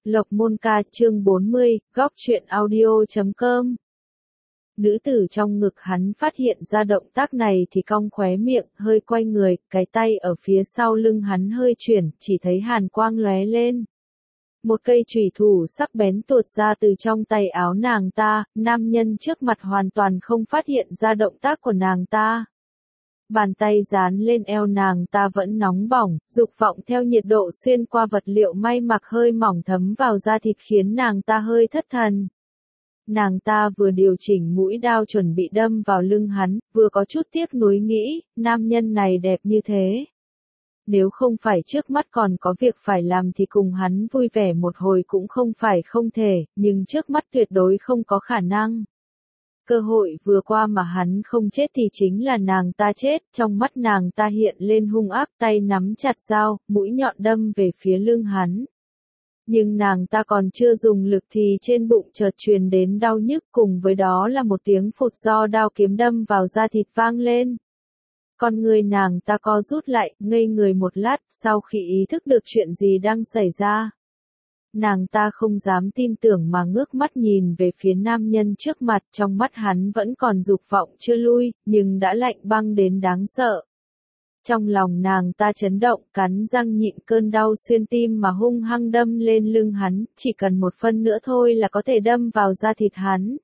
Lộc Môn Ca chương 40, góc truyện audio.com. Nữ tử trong ngực hắn phát hiện ra động tác này thì cong khóe miệng, hơi quay người, cái tay ở phía sau lưng hắn hơi chuyển, chỉ thấy hàn quang lóe lên. Một cây chùy thủ sắc bén tuột ra từ trong tay áo nàng ta, nam nhân trước mặt hoàn toàn không phát hiện ra động tác của nàng ta. Bàn tay dán lên eo nàng ta vẫn nóng bỏng, dục vọng theo nhiệt độ xuyên qua vật liệu may mặc hơi mỏng thấm vào da thịt khiến nàng ta hơi thất thần. Nàng ta vừa điều chỉnh mũi đao chuẩn bị đâm vào lưng hắn, vừa có chút tiếc nuối nghĩ, nam nhân này đẹp như thế. Nếu không phải trước mắt còn có việc phải làm thì cùng hắn vui vẻ một hồi cũng không phải không thể, nhưng trước mắt tuyệt đối không có khả năng. Cơ hội vừa qua mà hắn không chết thì chính là nàng ta chết, trong mắt nàng ta hiện lên hung ác, tay nắm chặt dao, mũi nhọn đâm về phía lưng hắn. Nhưng nàng ta còn chưa dùng lực thì trên bụng chợt truyền đến đau nhức, cùng với đó là một tiếng phụt do đao kiếm đâm vào da thịt vang lên. Con người nàng ta co rút lại, ngây người một lát, sau khi ý thức được chuyện gì đang xảy ra. Nàng ta không dám tin tưởng mà ngước mắt nhìn về phía nam nhân trước mặt, trong mắt hắn vẫn còn dục vọng chưa lui, nhưng đã lạnh băng đến đáng sợ. Trong lòng nàng ta chấn động, cắn răng nhịn cơn đau xuyên tim mà hung hăng đâm lên lưng hắn, chỉ cần một phân nữa thôi là có thể đâm vào da thịt hắn.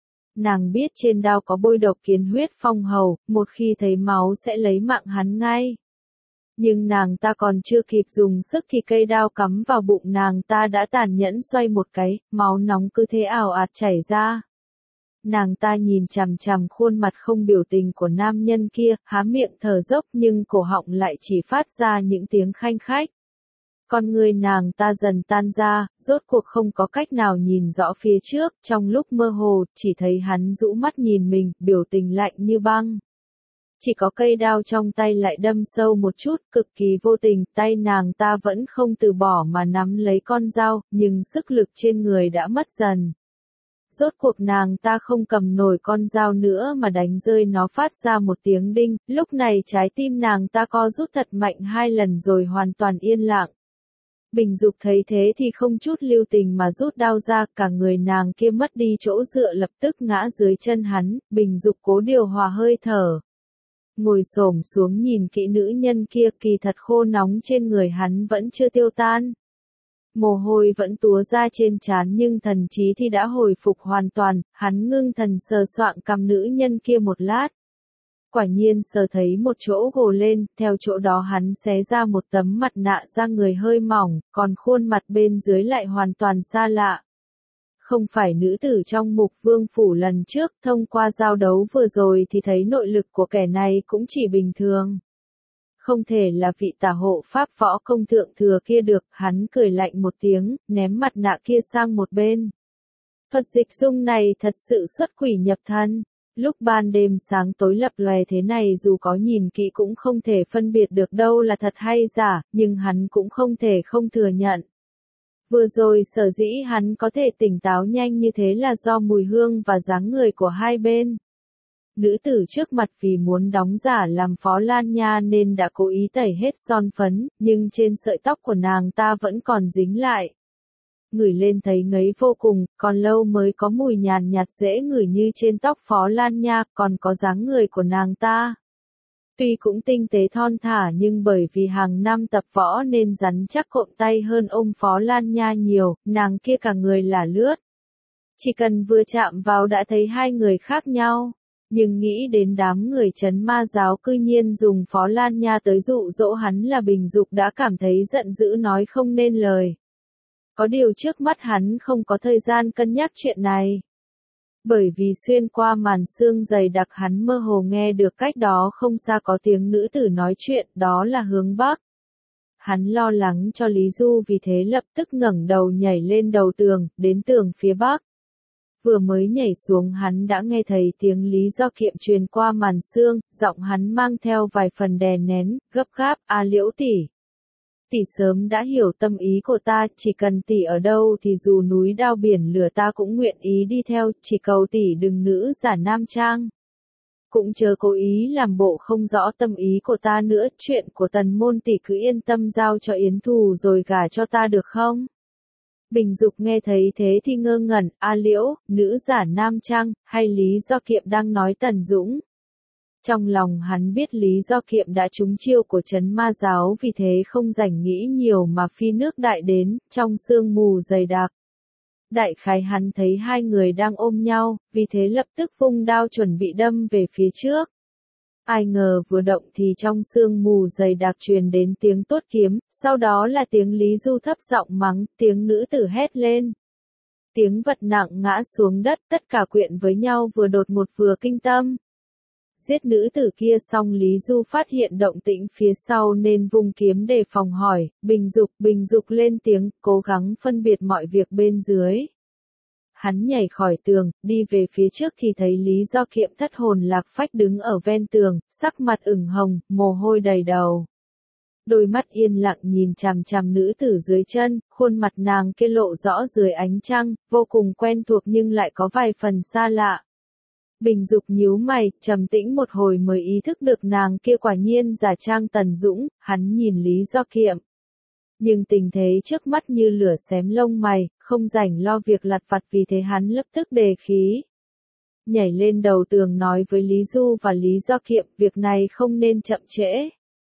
Nàng biết trên đao có bôi độc kiến huyết phong hầu, một khi thấy máu sẽ lấy mạng hắn ngay. Nhưng nàng ta còn chưa kịp dùng sức thì cây đao cắm vào bụng nàng ta đã tàn nhẫn xoay một cái, máu nóng cứ thế ào ạt chảy ra. Nàng ta nhìn chằm chằm khuôn mặt không biểu tình của nam nhân kia, há miệng thở dốc nhưng cổ họng lại chỉ phát ra những tiếng khanh khách. Con người nàng ta dần tan ra, rốt cuộc không có cách nào nhìn rõ phía trước, trong lúc mơ hồ, chỉ thấy hắn rũ mắt nhìn mình, biểu tình lạnh như băng. Chỉ có cây đao trong tay lại đâm sâu một chút, cực kỳ vô tình, tay nàng ta vẫn không từ bỏ mà nắm lấy con dao, nhưng sức lực trên người đã mất dần. Rốt cuộc nàng ta không cầm nổi con dao nữa mà đánh rơi nó phát ra một tiếng đinh, lúc này trái tim nàng ta co rút thật mạnh 2 lần rồi hoàn toàn yên lặng. Bình Dục thấy thế thì không chút lưu tình mà rút đao ra, cả người nàng kia mất đi chỗ dựa lập tức ngã dưới chân hắn, Bình Dục cố điều hòa hơi thở. Ngồi xổm xuống nhìn kỹ nữ nhân kia, kỳ thật khô nóng trên người hắn vẫn chưa tiêu tan. Mồ hôi vẫn túa ra trên trán nhưng thần trí thì đã hồi phục hoàn toàn, hắn ngưng thần sờ soạng cằm nữ nhân kia một lát. Quả nhiên sờ thấy một chỗ gồ lên, theo chỗ đó hắn xé ra một tấm mặt nạ da người hơi mỏng, còn khuôn mặt bên dưới lại hoàn toàn xa lạ. Không phải nữ tử trong Mục Vương Phủ lần trước, thông qua giao đấu vừa rồi thì thấy nội lực của kẻ này cũng chỉ bình thường. Không thể là vị tả hộ pháp võ công thượng thừa kia được, hắn cười lạnh một tiếng, ném mặt nạ kia sang một bên. Thuật dịch dung này thật sự xuất quỷ nhập thân. Lúc ban đêm sáng tối lập lòe thế này dù có nhìn kỹ cũng không thể phân biệt được đâu là thật hay giả, nhưng hắn cũng không thể không thừa nhận. Vừa rồi sở dĩ hắn có thể tỉnh táo nhanh như thế là do mùi hương và dáng người của hai bên. Nữ tử trước mặt vì muốn đóng giả làm Phó Lan Nha nên đã cố ý tẩy hết son phấn, nhưng trên sợi tóc của nàng ta vẫn còn dính lại. Ngửi lên thấy ngấy vô cùng, còn lâu mới có mùi nhàn nhạt dễ ngửi như trên tóc Phó Lan Nha, còn có dáng người của nàng ta. Tuy cũng tinh tế thon thả nhưng bởi vì hàng năm tập võ nên rắn chắc cộm tay hơn ôm Phó Lan Nha nhiều, nàng kia cả người là lướt. Chỉ cần vừa chạm vào đã thấy hai người khác nhau. Nhưng nghĩ đến đám người trấn ma giáo cư nhiên dùng Phó Lan Nha tới dụ dỗ hắn là Bình Dục đã cảm thấy giận dữ nói không nên lời. Có điều trước mắt hắn không có thời gian cân nhắc chuyện này. Bởi vì xuyên qua màn sương dày đặc hắn mơ hồ nghe được cách đó không xa có tiếng nữ tử nói chuyện, đó là hướng Bắc. Hắn lo lắng cho Lý Du vì thế lập tức ngẩng đầu nhảy lên đầu tường, đến tường phía Bắc. Vừa mới nhảy xuống hắn đã nghe thấy tiếng Lý Do Kiệm truyền qua màn sương, giọng hắn mang theo vài phần đè nén, gấp gáp, Liễu tỷ. Tỷ sớm đã hiểu tâm ý của ta, chỉ cần tỷ ở đâu thì dù núi đao biển lửa ta cũng nguyện ý đi theo, chỉ cầu tỷ đừng nữ giả nam trang. Cũng chớ cố ý làm bộ không rõ tâm ý của ta nữa, chuyện của Tần môn tỷ cứ yên tâm giao cho Yến Thù rồi gả cho ta được không? Bình Dục nghe thấy thế thì ngơ ngẩn, A Liễu, nữ giả nam trang, hay Lý Do Kiệm đang nói Tần Dũng? Trong lòng hắn biết Lý Do Kiệm đã trúng chiêu của Trấn Ma Giáo, vì thế không rảnh nghĩ nhiều mà phi nước đại đến, trong sương mù dày đặc. Đại khái hắn thấy hai người đang ôm nhau, vì thế lập tức vung đao chuẩn bị đâm về phía trước. Ai ngờ vừa động thì trong sương mù dày đặc truyền đến tiếng tuốt kiếm, sau đó là tiếng Lý Du thấp giọng mắng, tiếng nữ tử hét lên. Tiếng vật nặng ngã xuống đất, tất cả quyện với nhau vừa đột ngột vừa kinh tâm. Giết nữ tử kia xong Lý Du phát hiện động tĩnh phía sau nên vung kiếm đề phòng hỏi, Bình Dục lên tiếng, cố gắng phân biệt mọi việc bên dưới. Hắn nhảy khỏi tường, đi về phía trước thì thấy Lý Do Kiệm thất hồn lạc phách đứng ở ven tường, sắc mặt ửng hồng, mồ hôi đầy đầu. Đôi mắt yên lặng nhìn chằm chằm nữ tử dưới chân, khuôn mặt nàng kia lộ rõ dưới ánh trăng, vô cùng quen thuộc nhưng lại có vài phần xa lạ. Bình Dục nhíu mày, trầm tĩnh một hồi mới ý thức được nàng kia quả nhiên giả trang Tần Dũng, hắn nhìn Lý Do Kiệm. Nhưng tình thế trước mắt như lửa xém lông mày, không rảnh lo việc lặt vặt vì thế hắn lập tức đề khí. Nhảy lên đầu tường nói với Lý Du và Lý Do Kiệm, việc này không nên chậm trễ.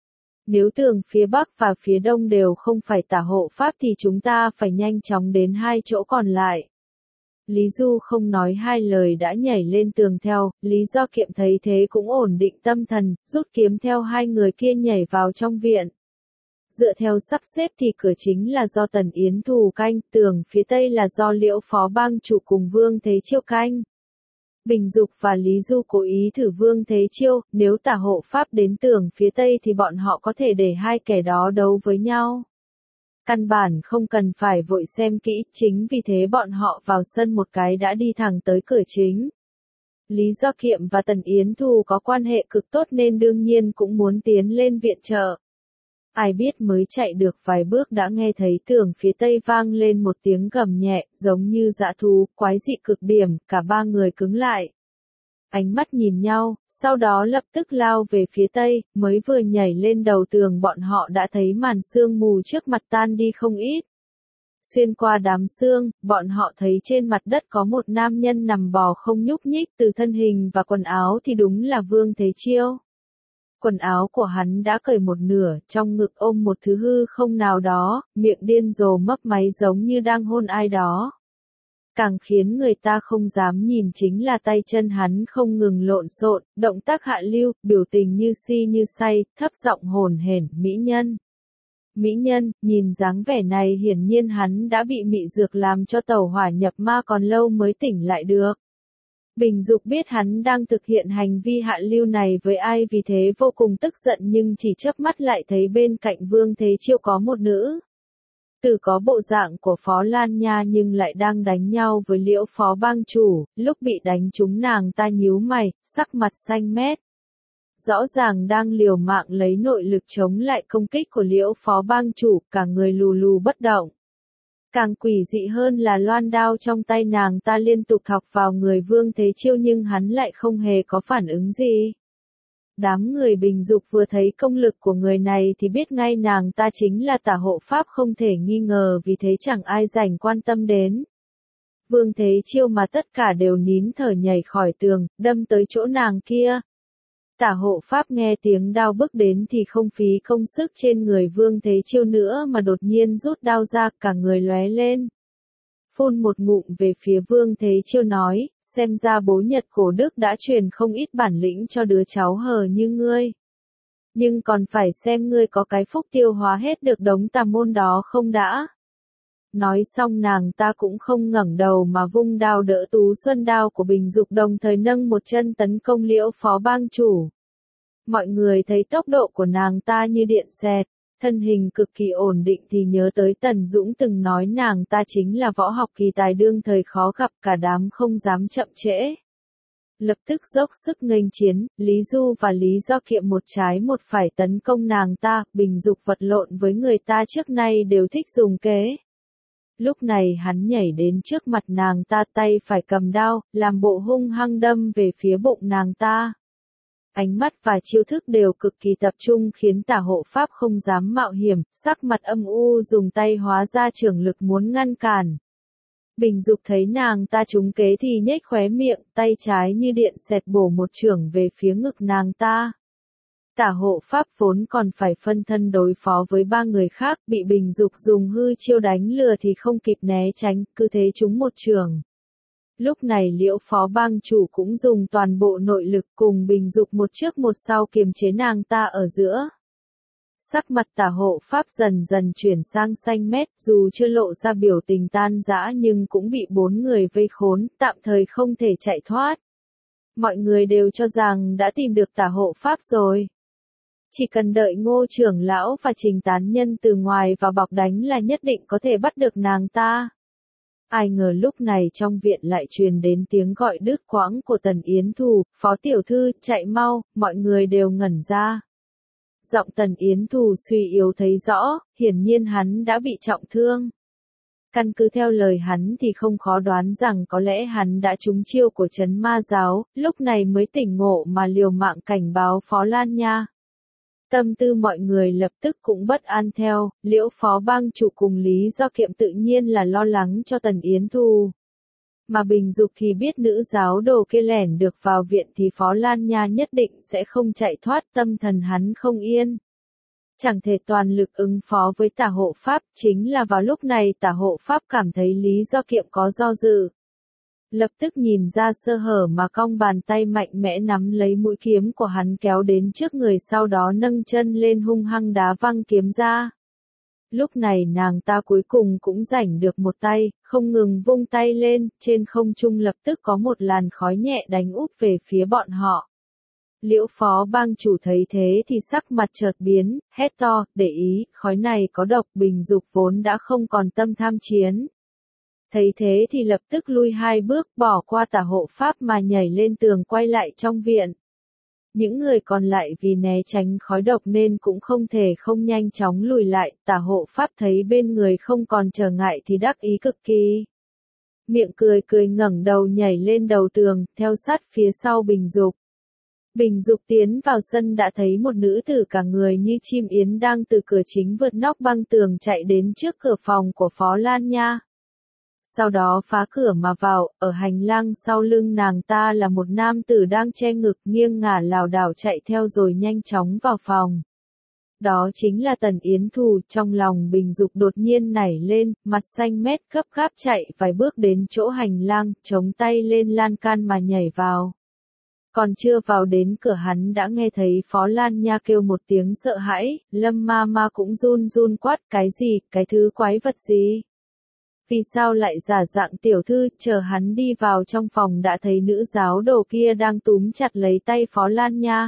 Nếu tường phía Bắc và phía Đông đều không phải tả hộ pháp thì chúng ta phải nhanh chóng đến hai chỗ còn lại. Lý Du không nói hai lời đã nhảy lên tường theo, Lý Do Kiệm thấy thế cũng ổn định tâm thần, rút kiếm theo hai người kia nhảy vào trong viện. Dựa theo sắp xếp thì cửa chính là do Tần Yến Thù canh, tường phía Tây là do Liễu Phó Bang Chủ cùng Vương Thế Chiêu canh. Bình Dục và Lý Du cố ý thử Vương Thế Chiêu, nếu tả hộ pháp đến tường phía Tây thì bọn họ có thể để hai kẻ đó đấu với nhau. Căn bản không cần phải vội xem kỹ, chính vì thế bọn họ vào sân một cái đã đi thẳng tới cửa chính. Lý Do Kiệm và Tần Yến Thù có quan hệ cực tốt nên đương nhiên cũng muốn tiến lên viện trợ. Ai biết mới chạy được vài bước đã nghe thấy tường phía Tây vang lên một tiếng gầm nhẹ, giống như dã thú, quái dị cực điểm, cả ba người cứng lại. Ánh mắt nhìn nhau, sau đó lập tức lao về phía Tây, mới vừa nhảy lên đầu tường bọn họ đã thấy màn sương mù trước mặt tan đi không ít. Xuyên qua đám sương, bọn họ thấy trên mặt đất có một nam nhân nằm bò không nhúc nhích, từ thân hình và quần áo thì đúng là Vương Thế Chiêu. Quần áo của hắn đã cởi một nửa, trong ngực ôm một thứ hư không nào đó, miệng điên rồ mấp máy giống như đang hôn ai đó. Càng khiến người ta không dám nhìn chính là tay chân hắn không ngừng lộn xộn, động tác hạ lưu, biểu tình như si như say, thấp giọng hồn hển, mỹ nhân. Mỹ nhân, nhìn dáng vẻ này hiển nhiên hắn đã bị mị dược làm cho tẩu hỏa nhập ma còn lâu mới tỉnh lại được. Bình Dục biết hắn đang thực hiện hành vi hạ lưu này với ai vì thế vô cùng tức giận nhưng chỉ chớp mắt lại thấy bên cạnh Vương Thế Chiêu có một nữ. Tử có bộ dạng của Phó Lan Nha nhưng lại đang đánh nhau với Liễu Phó Bang Chủ, lúc bị đánh trúng nàng ta nhíu mày, sắc mặt xanh mét. Rõ ràng đang liều mạng lấy nội lực chống lại công kích của Liễu Phó Bang Chủ, cả người lù lù bất động. Càng quỷ dị hơn là loan đao trong tay nàng ta liên tục thọc vào người Vương Thế Chiêu nhưng hắn lại không hề có phản ứng gì. Đám người Bình Dục vừa thấy công lực của người này thì biết ngay nàng ta chính là tả hộ pháp không thể nghi ngờ vì thế chẳng ai rảnh quan tâm đến. Vương Thế Chiêu mà tất cả đều nín thở nhảy khỏi tường, đâm tới chỗ nàng kia. Tả hộ pháp nghe tiếng đao bước đến thì không phí công sức trên người Vương Thế Chiêu nữa mà đột nhiên rút đao ra cả người lóe lên. Phun một ngụm về phía Vương Thế Chiêu nói, xem ra bố Nhật cổ đức đã truyền không ít bản lĩnh cho đứa cháu hờ như ngươi. Nhưng còn phải xem ngươi có cái phúc tiêu hóa hết được đống tà môn đó không đã. Nói xong nàng ta cũng không ngẩng đầu mà vung đao đỡ Tú Xuân đao của Bình Dục đồng thời nâng một chân tấn công Liễu Phó Bang Chủ. Mọi người thấy tốc độ của nàng ta như điện xẹt, thân hình cực kỳ ổn định thì nhớ tới Tần Dũng từng nói nàng ta chính là võ học kỳ tài đương thời khó gặp cả đám không dám chậm trễ. Lập tức dốc sức nghênh chiến, Lý Du và Lý Do Kiệm một trái một phải tấn công nàng ta, Bình Dục vật lộn với người ta trước nay đều thích dùng kế. Lúc này hắn nhảy đến trước mặt nàng ta tay phải cầm đao, làm bộ hung hăng đâm về phía bụng nàng ta. Ánh mắt và chiêu thức đều cực kỳ tập trung khiến tả hộ pháp không dám mạo hiểm, sắc mặt âm u dùng tay hóa ra trường lực muốn ngăn cản. Bình Dục thấy nàng ta trúng kế thì nhếch khóe miệng, tay trái như điện xẹt bổ một chưởng về phía ngực nàng ta. Tả hộ pháp vốn còn phải phân thân đối phó với 3 người khác, bị Bình Dục dùng hư chiêu đánh lừa thì không kịp né tránh, cứ thế trúng một chưởng. Lúc này Liễu phó bang chủ cũng dùng toàn bộ nội lực cùng Bình Dục một trước một sau kiềm chế nàng ta ở giữa. Sắc mặt tả hộ pháp dần dần chuyển sang xanh mét, dù chưa lộ ra biểu tình tan rã nhưng cũng bị 4 người vây khốn, tạm thời không thể chạy thoát. Mọi người đều cho rằng đã tìm được tả hộ pháp rồi. Chỉ cần đợi Ngô trưởng lão và Trình tán nhân từ ngoài vào bọc đánh là nhất định có thể bắt được nàng ta. Ai ngờ lúc này trong viện lại truyền đến tiếng gọi đứt quãng của Tần Yến Thù, phó tiểu thư, chạy mau, mọi người đều ngẩn ra. Giọng Tần Yến Thù suy yếu thấy rõ, hiển nhiên hắn đã bị trọng thương. Căn cứ theo lời hắn thì không khó đoán rằng có lẽ hắn đã trúng chiêu của Trấn Ma Giáo, lúc này mới tỉnh ngộ mà liều mạng cảnh báo Phó Lan Nha. Tâm tư mọi người lập tức cũng bất an theo, Liễu phó bang chủ cùng Lý Do Kiệm tự nhiên là lo lắng cho Tần Yến Thù. Mà Bình Dục thì biết nữ giáo đồ kia lẻn được vào viện thì Phó Lan Nha nhất định sẽ không chạy thoát, tâm thần hắn không yên. Chẳng thể toàn lực ứng phó với tả hộ pháp, chính là vào lúc này tả hộ pháp cảm thấy Lý Do Kiệm có do dự. Lập tức nhìn ra sơ hở mà cong bàn tay mạnh mẽ nắm lấy mũi kiếm của hắn kéo đến trước người, sau đó nâng chân lên hung hăng đá văng kiếm ra. Lúc này nàng ta cuối cùng cũng rảnh được một tay, không ngừng vung tay lên, trên không trung lập tức có một làn khói nhẹ đánh úp về phía bọn họ. Liễu phó bang chủ thấy thế thì sắc mặt chợt biến, hét to, để ý, khói này có độc. Bình Dục vốn đã không còn tâm tham chiến. Thấy thế thì lập tức lui 2 bước, bỏ qua tả hộ pháp mà nhảy lên tường quay lại trong viện. Những người còn lại vì né tránh khói độc nên cũng không thể không nhanh chóng lùi lại, tả hộ pháp thấy bên người không còn trở ngại thì đắc ý cực kỳ. Miệng cười cười ngẩng đầu nhảy lên đầu tường, theo sát phía sau Bình Dục. Bình Dục tiến vào sân đã thấy một nữ tử cả người như chim yến đang từ cửa chính vượt nóc băng tường chạy đến trước cửa phòng của Phó Lan Nha. Sau đó phá cửa mà vào, ở hành lang sau lưng nàng ta là một nam tử đang che ngực nghiêng ngả lảo đảo chạy theo rồi nhanh chóng vào phòng. Đó chính là Tần Yến Thù, trong lòng Bình Dục đột nhiên nảy lên, mặt xanh mét gấp gáp chạy vài bước đến chỗ hành lang, chống tay lên lan can mà nhảy vào. Còn chưa vào đến cửa hắn đã nghe thấy Phó Lan Nha kêu một tiếng sợ hãi, Lâm ma ma cũng run run quát, cái gì, cái thứ quái vật gì? Vì sao lại giả dạng tiểu thư? Chờ hắn đi vào trong phòng đã thấy nữ giáo đồ kia đang túm chặt lấy tay Phó Lan Nha.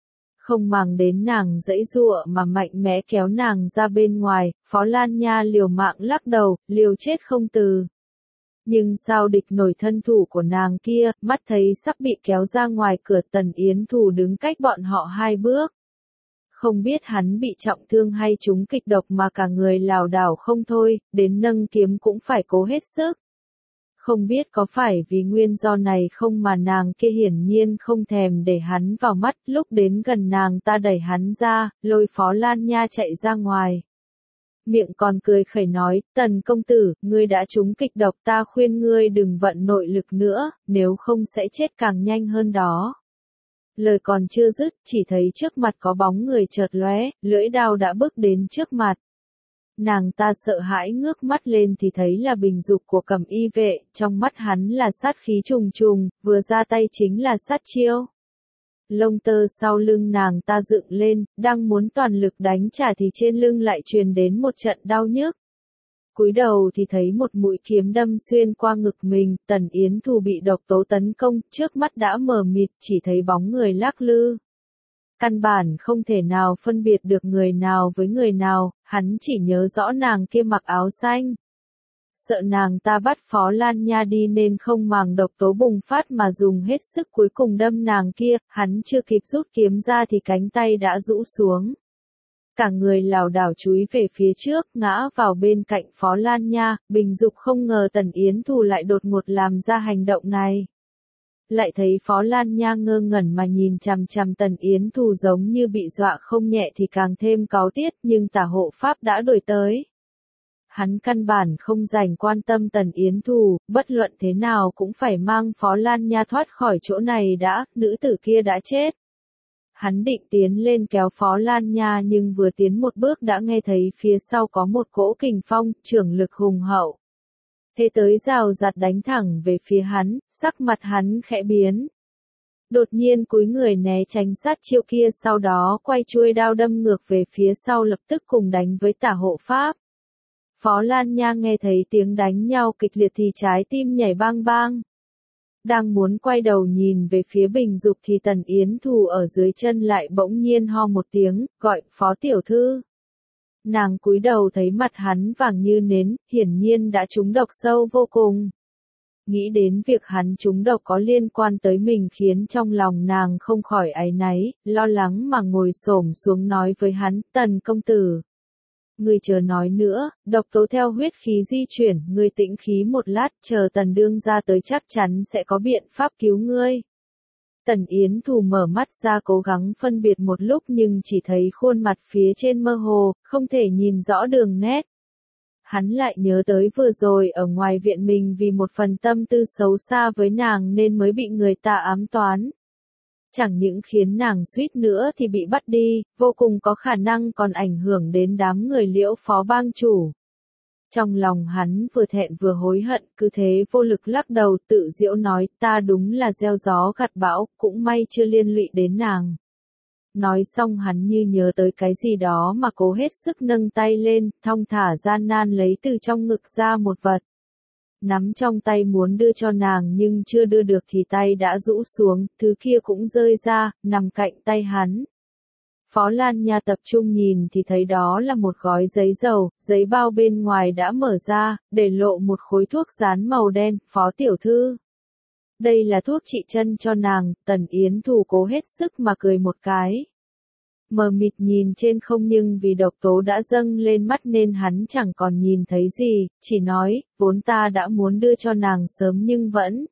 Không màng đến nàng giãy giụa mà mạnh mẽ kéo nàng ra bên ngoài, Phó Lan Nha liều mạng lắc đầu, liều chết không từ. Nhưng sao địch nổi thân thủ của nàng kia, mắt thấy sắp bị kéo ra ngoài cửa. Tần Yến Thù đứng cách bọn họ 2 bước. Không biết hắn bị trọng thương hay trúng kịch độc mà cả người lảo đảo không thôi, đến nâng kiếm cũng phải cố hết sức. Không biết có phải vì nguyên do này không mà nàng kia hiển nhiên không thèm để hắn vào mắt, lúc đến gần nàng ta đẩy hắn ra, lôi Phó Lan Nha chạy ra ngoài. Miệng còn cười khẩy nói, Tần công tử, ngươi đã trúng kịch độc, ta khuyên ngươi đừng vận nội lực nữa, nếu không sẽ chết càng nhanh hơn đó. Lời còn chưa dứt, chỉ thấy trước mặt có bóng người chợt lóe, lưỡi đao đã bước đến trước mặt. Nàng ta sợ hãi ngước mắt lên thì thấy là Bình Dục của Cẩm Y vệ, trong mắt hắn là sát khí trùng trùng, vừa ra tay chính là sát chiêu. Lông tơ sau lưng nàng ta dựng lên, đang muốn toàn lực đánh trả thì trên lưng lại truyền đến một trận đau nhức. Cúi đầu thì thấy một mũi kiếm đâm xuyên qua ngực mình, Tần Yến Thù bị độc tố tấn công, trước mắt đã mờ mịt, chỉ thấy bóng người lắc lư. Căn bản không thể nào phân biệt được người nào với người nào, hắn chỉ nhớ rõ nàng kia mặc áo xanh. Sợ nàng ta bắt Phó Lan Nha đi nên không màng độc tố bùng phát mà dùng hết sức cuối cùng đâm nàng kia, hắn chưa kịp rút kiếm ra thì cánh tay đã rũ xuống. Cả người lảo đảo chúi về phía trước, ngã vào bên cạnh Phó Lan Nha. Bình Dục không ngờ Tần Yến Thù lại đột ngột làm ra hành động này. Lại thấy Phó Lan Nha ngơ ngẩn mà nhìn chằm chằm Tần Yến Thù giống như bị dọa không nhẹ thì càng thêm cáu tiết, nhưng tả hộ pháp đã đuổi tới. hắn căn bản không dành quan tâm Tần Yến Thù, bất luận thế nào cũng phải mang Phó Lan Nha thoát khỏi chỗ này đã, nữ tử kia đã chết. Hắn định tiến lên kéo Phó Lan Nha nhưng vừa tiến một bước đã nghe thấy phía sau có một cỗ kình phong, trưởng lực hùng hậu. Thế tới rào rạt đánh thẳng về phía hắn, sắc mặt hắn khẽ biến. Đột nhiên cúi người né tránh sát chiêu kia, sau đó quay chuôi đao đâm ngược về phía sau, lập tức cùng đánh với Tả Hộ Pháp. Phó Lan Nha nghe thấy tiếng đánh nhau kịch liệt thì trái tim nhảy bang bang. Đang muốn quay đầu nhìn về phía Bình Dục thì Tần Yến Thù ở dưới chân lại bỗng nhiên ho một tiếng, gọi, Phó tiểu thư. Nàng cúi đầu thấy mặt hắn vàng như nến, hiển nhiên đã trúng độc sâu vô cùng. Nghĩ đến việc hắn trúng độc có liên quan tới mình khiến trong lòng nàng không khỏi áy náy, lo lắng mà ngồi xổm xuống nói với hắn, Tần công tử. Ngươi chờ nói nữa, độc tố theo huyết khí di chuyển, ngươi tĩnh khí một lát, chờ Tần đương ra tới chắc chắn sẽ có biện pháp cứu ngươi. Tần Yến Thù mở mắt ra cố gắng phân biệt một lúc nhưng chỉ thấy khuôn mặt phía trên mơ hồ, không thể nhìn rõ đường nét. Hắn lại nhớ tới vừa rồi ở ngoài viện mình vì một phần tâm tư xấu xa với nàng nên mới bị người ta ám toán. Chẳng những khiến nàng suýt nữa thì bị bắt đi, vô cùng có khả năng còn ảnh hưởng đến đám người Liễu Phó bang chủ. Trong lòng hắn vừa thẹn vừa hối hận, cứ thế vô lực lắc đầu tự giễu nói, ta đúng là gieo gió gặt bão, cũng may chưa liên lụy đến nàng. Nói xong hắn như nhớ tới cái gì đó mà cố hết sức nâng tay lên, thong thả gian nan lấy từ trong ngực ra một vật. Nắm trong tay muốn đưa cho nàng nhưng chưa đưa được thì tay đã rũ xuống, thứ kia cũng rơi ra, nằm cạnh tay hắn. Phó Lan Nha tập trung nhìn thì thấy đó là một gói giấy dầu, giấy bao bên ngoài đã mở ra, để lộ một khối thuốc dán màu đen, Phó tiểu thư. Đây là thuốc trị chân cho nàng, Tần Yến Thù cố hết sức mà cười một cái. Mờ mịt nhìn trên không nhưng vì độc tố đã dâng lên mắt nên hắn chẳng còn nhìn thấy gì, chỉ nói, vốn ta đã muốn đưa cho nàng sớm nhưng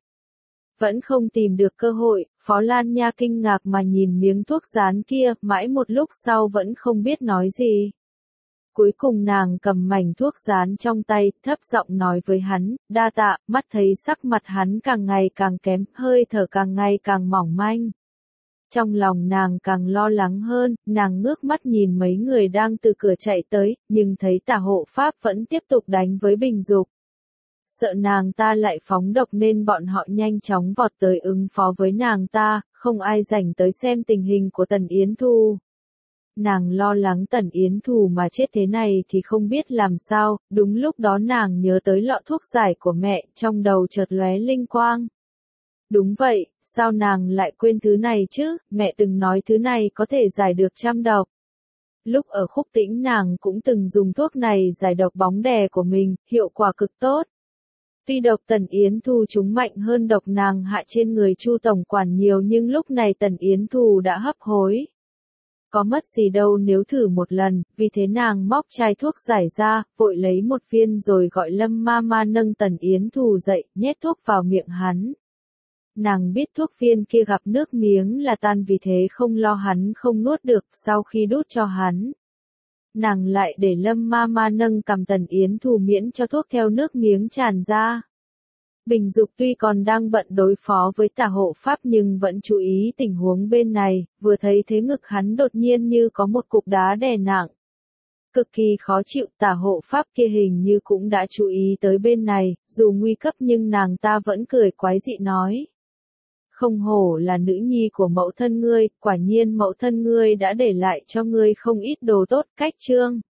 vẫn không tìm được cơ hội. Phó Lan Nha kinh ngạc mà nhìn miếng thuốc dán kia, mãi một lúc sau vẫn không biết nói gì. Cuối cùng nàng cầm mảnh thuốc dán trong tay, thấp giọng nói với hắn, đa tạ, mắt thấy sắc mặt hắn càng ngày càng kém, hơi thở càng ngày càng mỏng manh. Trong lòng nàng càng lo lắng hơn, nàng ngước mắt nhìn mấy người đang từ cửa chạy tới, nhưng thấy Tả Hộ Pháp vẫn tiếp tục đánh với Bình Dục. Sợ nàng ta lại phóng độc nên bọn họ nhanh chóng vọt tới ứng phó với nàng ta, không ai rảnh tới xem tình hình của Tần Yến Thù. Nàng lo lắng Tần Yến Thù mà chết thế này thì không biết làm sao, đúng lúc đó nàng nhớ tới lọ thuốc giải của mẹ, trong đầu chợt lóe linh quang. Đúng vậy, sao nàng lại quên thứ này chứ, mẹ từng nói thứ này có thể giải được trăm độc. Lúc ở Khúc Tĩnh nàng cũng từng dùng thuốc này giải độc bóng đè của mình, hiệu quả cực tốt. Tuy độc Tần Yến Thù chúng mạnh hơn độc nàng hạ trên người Chu tổng quản nhiều nhưng lúc này Tần Yến Thù đã hấp hối. Có mất gì đâu nếu thử một lần, vì thế nàng móc chai thuốc giải ra, vội lấy một viên rồi gọi Lâm ma ma nâng Tần Yến Thù dậy, nhét thuốc vào miệng hắn. Nàng biết thuốc viên kia gặp nước miếng là tan vì thế không lo hắn không nuốt được, sau khi đút cho hắn. Nàng lại để Lâm ma ma nâng cầm Tần Yến Thù miễn cho thuốc theo nước miếng tràn ra. Bình Dục tuy còn đang bận đối phó với Tả Hộ Pháp nhưng vẫn chú ý tình huống bên này, vừa thấy thế ngực hắn đột nhiên như có một cục đá đè nặng. Cực kỳ khó chịu, Tả Hộ Pháp kia hình như cũng đã chú ý tới bên này, dù nguy cấp nhưng nàng ta vẫn cười quái dị nói. Không hổ là nữ nhi của mẫu thân ngươi, quả nhiên mẫu thân ngươi đã để lại cho ngươi không ít đồ tốt, cách chương.